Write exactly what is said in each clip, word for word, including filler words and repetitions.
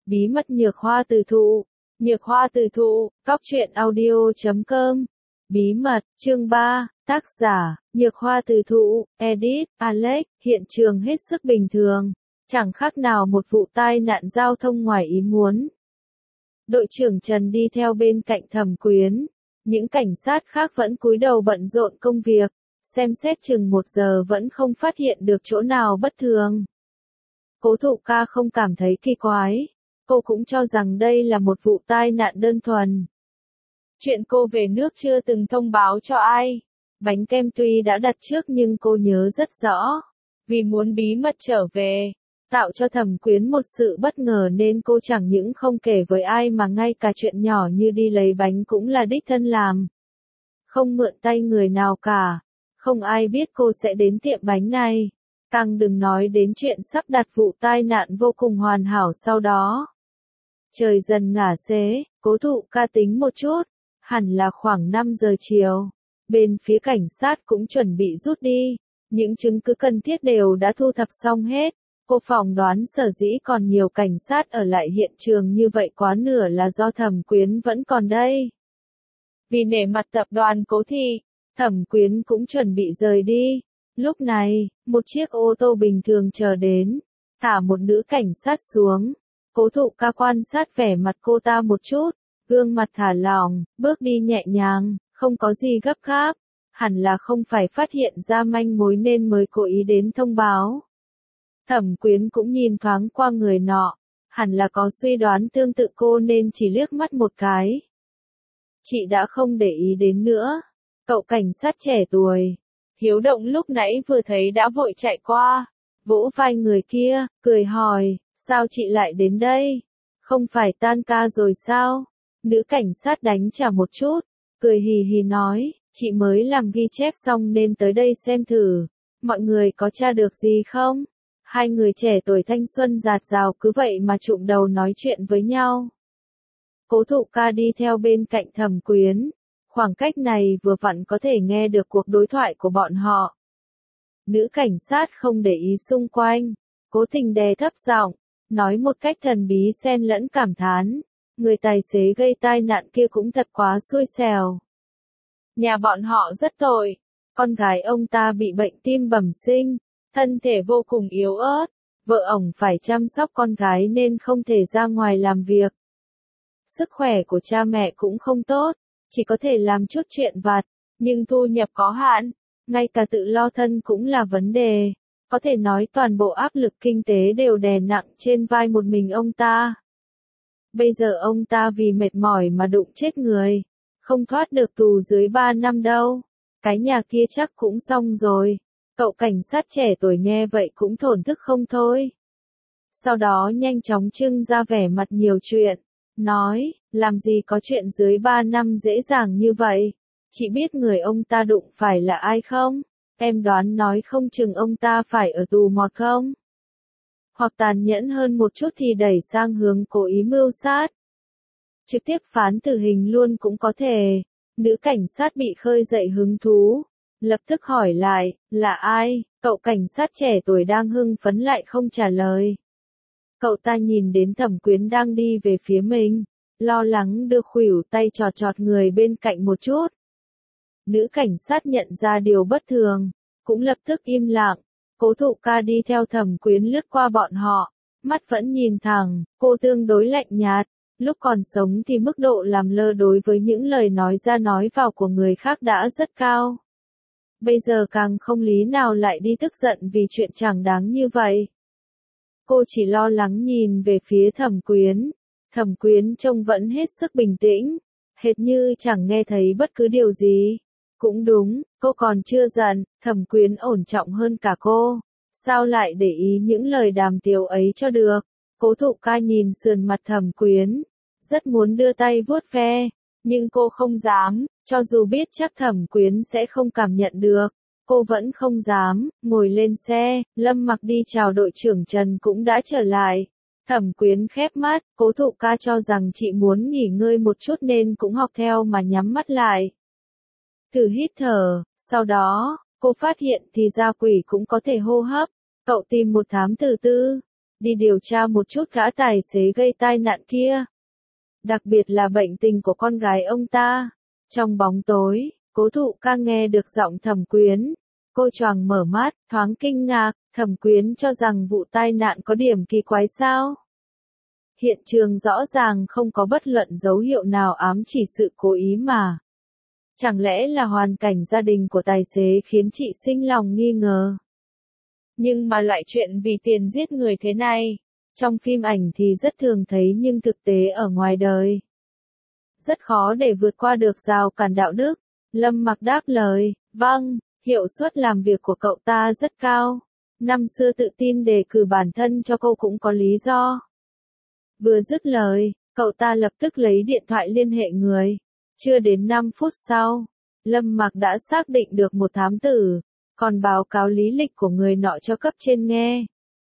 Bí mật nhược hoa từ thụ. Nhược hoa từ thụ, cóc truyện audio chấm com. Bí mật, chương ba, tác giả, nhược hoa từ thụ, edit, Alex, hiện trường hết sức bình thường. Chẳng khác nào một vụ tai nạn giao thông ngoài ý muốn. Đội trưởng Trần đi theo bên cạnh Thẩm Quyến. Những cảnh sát khác vẫn cúi đầu bận rộn công việc. Xem xét chừng một giờ vẫn không phát hiện được chỗ nào bất thường. Cố Thụ Ca không cảm thấy kỳ quái. Cô cũng cho rằng đây là một vụ tai nạn đơn thuần. Chuyện cô về nước chưa từng thông báo cho ai. Bánh kem tuy đã đặt trước nhưng cô nhớ rất rõ. Vì muốn bí mật trở về, tạo cho Thẩm Quyến một sự bất ngờ nên cô chẳng những không kể với ai mà ngay cả chuyện nhỏ như đi lấy bánh cũng là đích thân làm. Không mượn tay người nào cả. Không ai biết cô sẽ đến tiệm bánh này. Càng đừng nói đến chuyện sắp đặt vụ tai nạn vô cùng hoàn hảo sau đó. Trời dần ngả xế, Cố Thụ Ca tính một chút. Hẳn là khoảng năm giờ chiều. Bên phía cảnh sát cũng chuẩn bị rút đi. Những chứng cứ cần thiết đều đã thu thập xong hết. Cô phỏng đoán sở dĩ còn nhiều cảnh sát ở lại hiện trường như vậy quá nửa là do Thẩm Quyến vẫn còn đây. Vì nể mặt tập đoàn Cố Thị, Thẩm Quyến cũng chuẩn bị rời đi. Lúc này, một chiếc ô tô bình thường chờ đến, thả một nữ cảnh sát xuống. Cố Thụ Ca quan sát vẻ mặt cô ta một chút, gương mặt thả lỏng, bước đi nhẹ nhàng, không có gì gấp gáp. Hẳn là không phải phát hiện ra manh mối nên mới cố ý đến thông báo. Thẩm Quyến cũng nhìn thoáng qua người nọ, hẳn là có suy đoán tương tự cô nên chỉ liếc mắt một cái. Chị đã không để ý đến nữa. Cậu cảnh sát trẻ tuổi, Hiếu Động lúc nãy vừa thấy đã vội chạy qua, vỗ vai người kia, cười hỏi, sao chị lại đến đây? Không phải tan ca rồi sao? Nữ cảnh sát đánh trả một chút, cười hì hì nói, chị mới làm ghi chép xong nên tới đây xem thử, mọi người có tra được gì không? Hai người trẻ tuổi thanh xuân dạt dào cứ vậy mà chụm đầu nói chuyện với nhau. Cố Thụ Ca đi theo bên cạnh Thẩm Quyến. Khoảng cách này vừa vặn có thể nghe được cuộc đối thoại của bọn họ. Nữ cảnh sát không để ý xung quanh, cố tình đè thấp giọng, nói một cách thần bí xen lẫn cảm thán. Người tài xế gây tai nạn kia cũng thật quá xui xẻo. Nhà bọn họ rất tội, con gái ông ta bị bệnh tim bẩm sinh, thân thể vô cùng yếu ớt, vợ ổng phải chăm sóc con gái nên không thể ra ngoài làm việc. Sức khỏe của cha mẹ cũng không tốt. Chỉ có thể làm chút chuyện vặt, nhưng thu nhập có hạn, ngay cả tự lo thân cũng là vấn đề. Có thể nói toàn bộ áp lực kinh tế đều đè nặng trên vai một mình ông ta. Bây giờ ông ta vì mệt mỏi mà đụng chết người, không thoát được tù dưới ba năm đâu. Cái nhà kia chắc cũng xong rồi. Cậu cảnh sát trẻ tuổi nghe vậy cũng thổn thức không thôi. Sau đó nhanh chóng trưng ra vẻ mặt nhiều chuyện. Nói, làm gì có chuyện dưới ba năm dễ dàng như vậy? Chị biết người ông ta đụng phải là ai không? Em đoán nói không chừng ông ta phải ở tù mọt không? Hoặc tàn nhẫn hơn một chút thì đẩy sang hướng cố ý mưu sát. Trực tiếp phán tử hình luôn cũng có thể. Nữ cảnh sát bị khơi dậy hứng thú. Lập tức hỏi lại, là ai? Cậu cảnh sát trẻ tuổi đang hưng phấn lại không trả lời. Cậu ta nhìn đến Thẩm Quyến đang đi về phía mình, lo lắng đưa khuỷu tay trọt trọt người bên cạnh một chút. Nữ cảnh sát nhận ra điều bất thường, cũng lập tức im lặng. Cố Thụ Ca đi theo Thẩm Quyến lướt qua bọn họ, mắt vẫn nhìn thẳng, cô tương đối lạnh nhạt. Lúc còn sống thì mức độ làm lơ đối với những lời nói ra nói vào của người khác đã rất cao. Bây giờ càng không lý nào lại đi tức giận vì chuyện chẳng đáng như vậy. Cô chỉ lo lắng nhìn về phía Thẩm Quyến. Thẩm Quyến trông vẫn hết sức bình tĩnh, hệt như chẳng nghe thấy bất cứ điều gì. Cũng đúng, cô còn chưa giận, Thẩm Quyến ổn trọng hơn cả cô. Sao lại để ý những lời đàm tiếu ấy cho được? Cố Thụ Ca nhìn sườn mặt Thẩm Quyến, rất muốn đưa tay vuốt ve, nhưng cô không dám, cho dù biết chắc Thẩm Quyến sẽ không cảm nhận được. Cô vẫn không dám, ngồi lên xe, Lâm Mặc đi chào đội trưởng Trần cũng đã trở lại. Thẩm Quyến khép mắt, Cố Thụ Ca cho rằng chị muốn nghỉ ngơi một chút nên cũng học theo mà nhắm mắt lại. Thử hít thở, sau đó, cô phát hiện thì ra quỷ cũng có thể hô hấp. Cậu tìm một thám tử tư. đi điều tra một chút gã tài xế gây tai nạn kia. Đặc biệt là bệnh tình của con gái ông ta. Trong bóng tối, Cố Thụ Ca nghe được giọng Thẩm Quyến. Cô choàng mở mắt, thoáng kinh ngạc, Thẩm Quyến cho rằng vụ tai nạn có điểm kỳ quái sao? Hiện trường rõ ràng không có bất luận dấu hiệu nào ám chỉ sự cố ý mà. Chẳng lẽ là hoàn cảnh gia đình của tài xế khiến chị sinh lòng nghi ngờ? Nhưng mà loại chuyện vì tiền giết người thế này, trong phim ảnh thì rất thường thấy nhưng thực tế ở ngoài đời. Rất khó để vượt qua được rào cản đạo đức. Lâm Mặc đáp lời, vâng, hiệu suất làm việc của cậu ta rất cao. Năm xưa tự tin đề cử bản thân cho cô cũng có lý do. Vừa dứt lời, cậu ta lập tức lấy điện thoại liên hệ người. Chưa đến năm phút sau, Lâm Mặc đã xác định được một thám tử, còn báo cáo lý lịch của người nọ cho cấp trên nghe.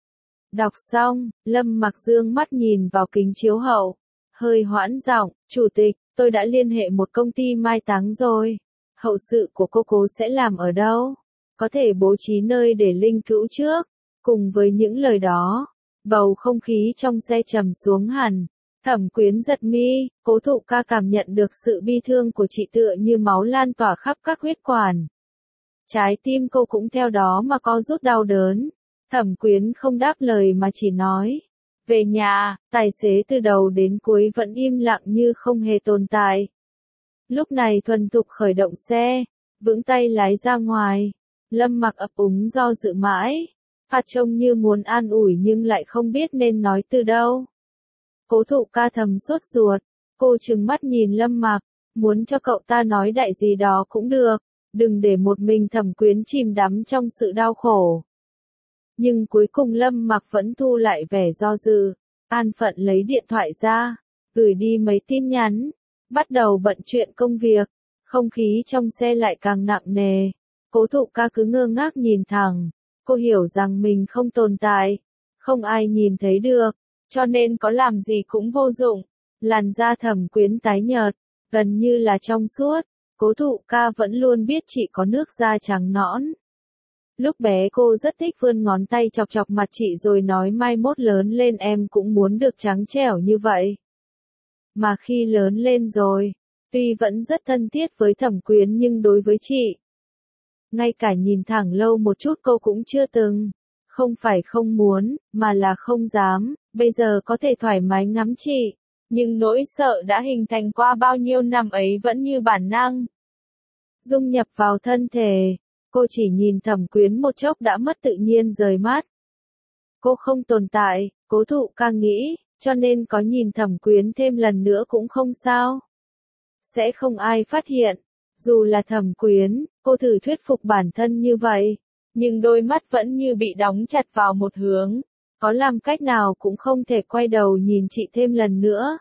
Đọc xong, Lâm Mặc dương mắt nhìn vào kính chiếu hậu, hơi hoãn giọng, chủ tịch, tôi đã liên hệ một công ty mai táng rồi. Hậu sự của cô cố sẽ làm ở đâu? Có thể bố trí nơi để linh cữu trước. Cùng với những lời đó, bầu không khí trong xe trầm xuống hẳn. Thẩm Quyến giật mi, Cố Thụ Ca cảm nhận được sự bi thương của chị tựa như máu lan tỏa khắp các huyết quản. Trái tim cô cũng theo đó mà co rút đau đớn. Thẩm Quyến không đáp lời mà chỉ nói. Về nhà, tài xế từ đầu đến cuối vẫn im lặng như không hề tồn tại. Lúc này thuần thục khởi động xe, vững tay lái ra ngoài. Lâm Mặc ấp úng do dự mãi. Mặt trông như muốn an ủi nhưng lại không biết nên nói từ đâu. Cố Thụ Ca thầm sốt ruột. Cô trừng mắt nhìn Lâm Mặc, muốn cho cậu ta nói đại gì đó cũng được. Đừng để một mình Thẩm Quyến chìm đắm trong sự đau khổ. Nhưng cuối cùng Lâm Mặc vẫn thu lại vẻ do dự, an phận lấy điện thoại ra, gửi đi mấy tin nhắn, bắt đầu bận chuyện công việc, không khí trong xe lại càng nặng nề. Cố Thụ Ca cứ ngơ ngác nhìn thẳng, cô hiểu rằng mình không tồn tại, không ai nhìn thấy được, cho nên có làm gì cũng vô dụng. Làn da Thẩm Quyến tái nhợt, gần như là trong suốt, Cố Thụ Ca vẫn luôn biết chị có nước da trắng nõn. Lúc bé cô rất thích vươn ngón tay chọc chọc mặt chị rồi nói mai mốt lớn lên em cũng muốn được trắng trẻo như vậy. Mà khi lớn lên rồi, tuy vẫn rất thân thiết với Thẩm Quyến nhưng đối với chị, ngay cả nhìn thẳng lâu một chút cô cũng chưa từng. Không phải không muốn, mà là không dám, bây giờ có thể thoải mái ngắm chị, nhưng nỗi sợ đã hình thành qua bao nhiêu năm ấy vẫn như bản năng dung nhập vào thân thể. Cô chỉ nhìn Thẩm Quyến một chốc đã mất tự nhiên rời mắt. Cô không tồn tại, Cố Thụ Ca nghĩ, cho nên có nhìn Thẩm Quyến thêm lần nữa cũng không sao. Sẽ không ai phát hiện. Dù là Thẩm Quyến, cô thử thuyết phục bản thân như vậy, nhưng đôi mắt vẫn như bị đóng chặt vào một hướng. Có làm cách nào cũng không thể quay đầu nhìn chị thêm lần nữa.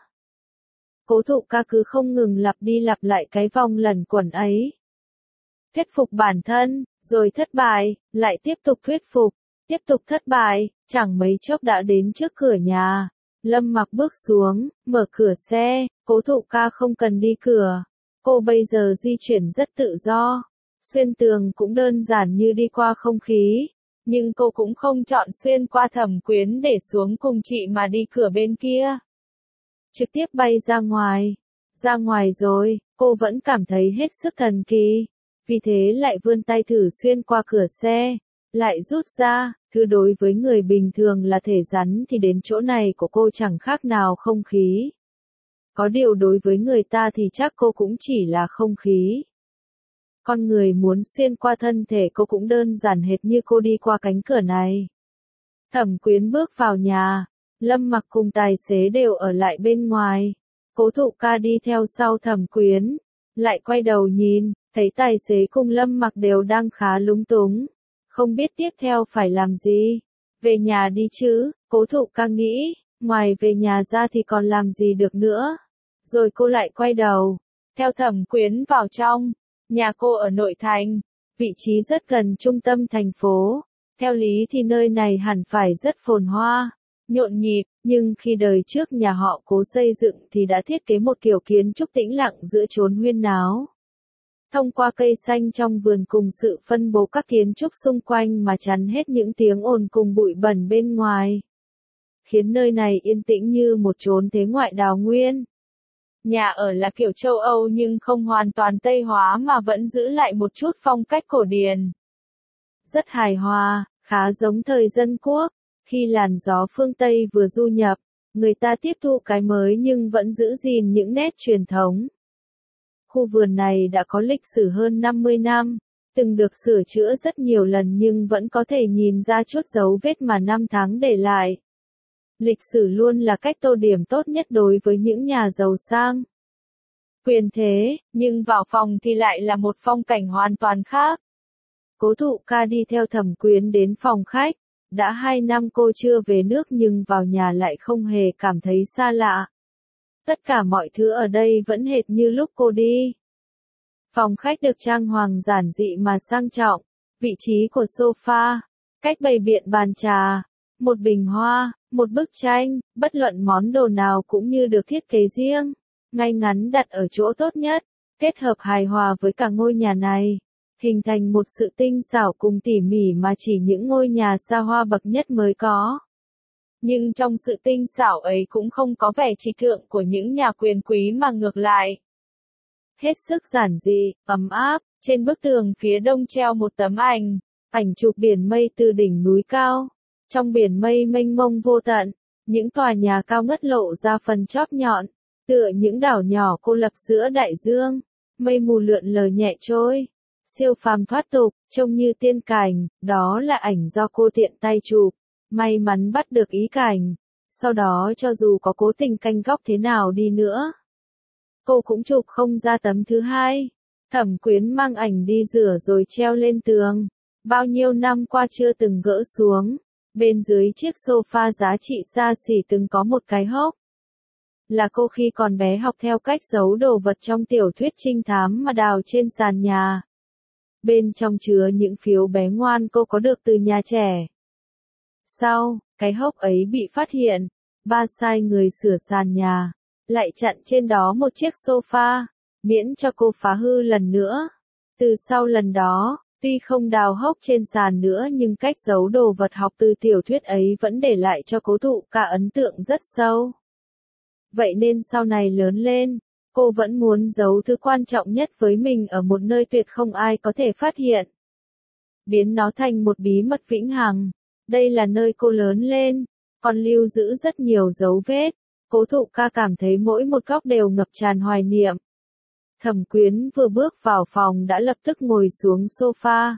Cố Thụ Ca cứ không ngừng lặp đi lặp lại cái vòng luẩn quẩn ấy. Thuyết phục bản thân, rồi thất bại, lại tiếp tục thuyết phục, tiếp tục thất bại, chẳng mấy chốc đã đến trước cửa nhà. Lâm Mặc bước xuống, mở cửa xe, Cố Thụ Ca không cần đi cửa. Cô bây giờ di chuyển rất tự do, xuyên tường cũng đơn giản như đi qua không khí. Nhưng cô cũng không chọn xuyên qua Thẩm Quyến để xuống cùng chị mà đi cửa bên kia. Trực tiếp bay ra ngoài. Ra ngoài rồi, cô vẫn cảm thấy hết sức thần kỳ. Vì thế lại vươn tay thử xuyên qua cửa xe, lại rút ra, thứ đối với người bình thường là thể rắn thì đến chỗ này của cô chẳng khác nào không khí. Có điều đối với người ta thì chắc cô cũng chỉ là không khí. Con người muốn xuyên qua thân thể cô cũng đơn giản hệt như cô đi qua cánh cửa này. Thẩm Quyến bước vào nhà, Lâm Mặc cùng tài xế đều ở lại bên ngoài. Cố Thụ Ca đi theo sau Thẩm Quyến, lại quay đầu nhìn, thấy tài xế cùng Lâm Mặc đều đang khá lúng túng, không biết tiếp theo phải làm gì. Về nhà đi chứ, Cố Thụ Ca nghĩ, ngoài về nhà ra thì còn làm gì được nữa. Rồi cô lại quay đầu, theo Thẩm Quyến vào trong. Nhà cô ở nội thành, vị trí rất gần trung tâm thành phố. Theo lý thì nơi này hẳn phải rất phồn hoa, nhộn nhịp, nhưng khi đời trước nhà họ Cố xây dựng thì đã thiết kế một kiểu kiến trúc tĩnh lặng giữa chốn huyên náo. Thông qua cây xanh trong vườn cùng sự phân bố các kiến trúc xung quanh mà chắn hết những tiếng ồn cùng bụi bẩn bên ngoài. khiến nơi này yên tĩnh như một chốn thế ngoại đào nguyên. Nhà ở là kiểu châu Âu nhưng không hoàn toàn Tây hóa mà vẫn giữ lại một chút phong cách cổ điển. Rất hài hòa, khá giống thời dân quốc. Khi làn gió phương Tây vừa du nhập, người ta tiếp thu cái mới nhưng vẫn giữ gìn những nét truyền thống. Khu vườn này đã có lịch sử hơn năm mươi năm, từng được sửa chữa rất nhiều lần nhưng vẫn có thể nhìn ra chút dấu vết mà năm tháng để lại. Lịch sử luôn là cách tô điểm tốt nhất đối với những nhà giàu sang. Quyền thế, nhưng vào phòng thì lại là một phong cảnh hoàn toàn khác. Cố Thụ Ca đi theo Thẩm Quyến đến phòng khách. Đã hai năm cô chưa về nước nhưng vào nhà lại không hề cảm thấy xa lạ. Tất cả mọi thứ ở đây vẫn hệt như lúc cô đi. Phòng khách được trang hoàng giản dị mà sang trọng. Vị trí của sofa, cách bày biện bàn trà, một bình hoa, một bức tranh, bất luận món đồ nào cũng như được thiết kế riêng, ngay ngắn đặt ở chỗ tốt nhất, kết hợp hài hòa với cả ngôi nhà này. Hình thành một sự tinh xảo cùng tỉ mỉ mà chỉ những ngôi nhà xa hoa bậc nhất mới có. Nhưng trong sự tinh xảo ấy cũng không có vẻ trịch thượng của những nhà quyền quý mà ngược lại. Hết sức giản dị, ấm áp, trên bức tường phía đông treo một tấm ảnh, ảnh chụp biển mây từ đỉnh núi cao. Trong biển mây mênh mông vô tận, những tòa nhà cao ngất lộ ra phần chóp nhọn, tựa những đảo nhỏ cô lập giữa đại dương, mây mù lượn lờ nhẹ trôi. Siêu phàm thoát tục, trông như tiên cảnh, đó là ảnh do cô tiện tay chụp, may mắn bắt được ý cảnh. Sau đó cho dù có cố tình canh góc thế nào đi nữa, cô cũng chụp không ra tấm thứ hai. Thẩm Quyến mang ảnh đi rửa rồi treo lên tường. Bao nhiêu năm qua chưa từng gỡ xuống. Bên dưới chiếc sofa giá trị xa xỉ từng có một cái hốc. Là cô khi còn bé học theo cách giấu đồ vật trong tiểu thuyết trinh thám mà đào trên sàn nhà. Bên trong chứa những phiếu bé ngoan cô có được từ nhà trẻ. Sau, cái hốc ấy bị phát hiện, ba sai người sửa sàn nhà, lại chặn trên đó một chiếc sofa, miễn cho cô phá hư lần nữa. Từ sau lần đó, tuy không đào hốc trên sàn nữa nhưng cách giấu đồ vật học từ tiểu thuyết ấy vẫn để lại cho Cố Thụ Ca ấn tượng rất sâu. Vậy nên sau này lớn lên, cô vẫn muốn giấu thứ quan trọng nhất với mình ở một nơi tuyệt không ai có thể phát hiện. Biến nó thành một bí mật vĩnh hằng. Đây là nơi cô lớn lên, còn lưu giữ rất nhiều dấu vết. Cố Thụ Ca cảm thấy mỗi một góc đều ngập tràn hoài niệm. Thẩm Quyến vừa bước vào phòng đã lập tức ngồi xuống sofa.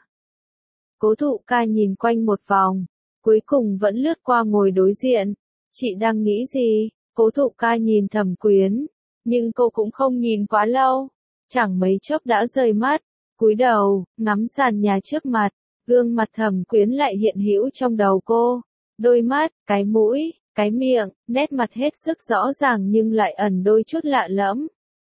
Cố Thụ Ca nhìn quanh một vòng, cuối cùng vẫn lướt qua ngồi đối diện. Chị đang nghĩ gì? Cố Thụ Ca nhìn Thẩm Quyến, nhưng cô cũng không nhìn quá lâu. Chẳng mấy chốc đã rời mắt, cúi đầu, ngắm sàn nhà trước mặt. Gương mặt Thẩm Quyến lại hiện hữu trong đầu cô. Đôi mắt, cái mũi, cái miệng, nét mặt hết sức rõ ràng nhưng lại ẩn đôi chút lạ lẫm.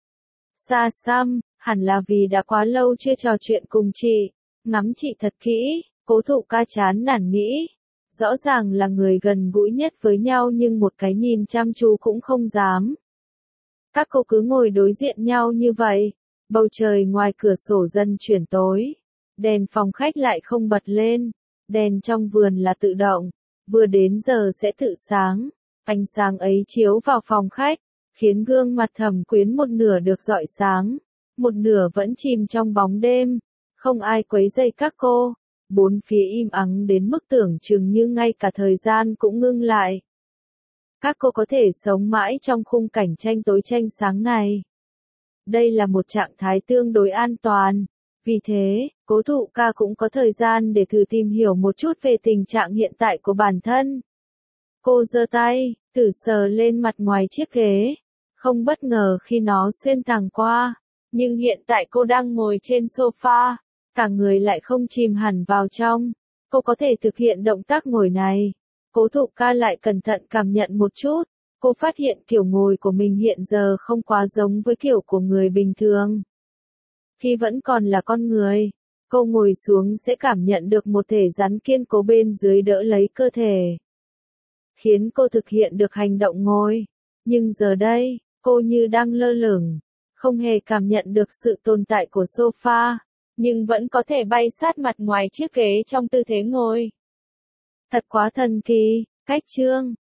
Xa xăm, hẳn là vì đã quá lâu chưa trò chuyện cùng chị. Ngắm chị thật kỹ, Cố Thụ Ca chán nản nghĩ. Rõ ràng là người gần gũi nhất với nhau nhưng một cái nhìn chăm chú cũng không dám. Các cô cứ ngồi đối diện nhau như vậy. Bầu trời ngoài cửa sổ dần chuyển tối. Đèn phòng khách lại không bật lên. Đèn trong vườn là tự động. Vừa đến giờ sẽ tự sáng. Ánh sáng ấy chiếu vào phòng khách, khiến gương mặt Thẩm Quyến một nửa được rọi sáng, một nửa vẫn chìm trong bóng đêm. Không ai quấy rầy các cô. Bốn phía im ắng đến mức tưởng chừng như ngay cả thời gian cũng ngưng lại. Các cô có thể sống mãi trong khung cảnh tranh tối tranh sáng này. Đây là một trạng thái tương đối an toàn. Vì thế, Cố Thụ Ca cũng có thời gian để thử tìm hiểu một chút về tình trạng hiện tại của bản thân. Cô giơ tay, thử sờ lên mặt ngoài chiếc ghế. Không bất ngờ khi nó xuyên thẳng qua. Nhưng hiện tại cô đang ngồi trên sofa. Cả người lại không chìm hẳn vào trong. Cô có thể thực hiện động tác ngồi này. Cố Thụ Ca lại cẩn thận cảm nhận một chút. Cô phát hiện kiểu ngồi của mình hiện giờ không quá giống với kiểu của người bình thường. Khi vẫn còn là con người, cô ngồi xuống sẽ cảm nhận được một thể rắn kiên cố bên dưới đỡ lấy cơ thể. Khiến cô thực hiện được hành động ngồi. Nhưng giờ đây, cô như đang lơ lửng. Không hề cảm nhận được sự tồn tại của sofa. Nhưng vẫn có thể bay sát mặt ngoài chiếc ghế trong tư thế ngồi. Thật quá thần kỳ. Cách chương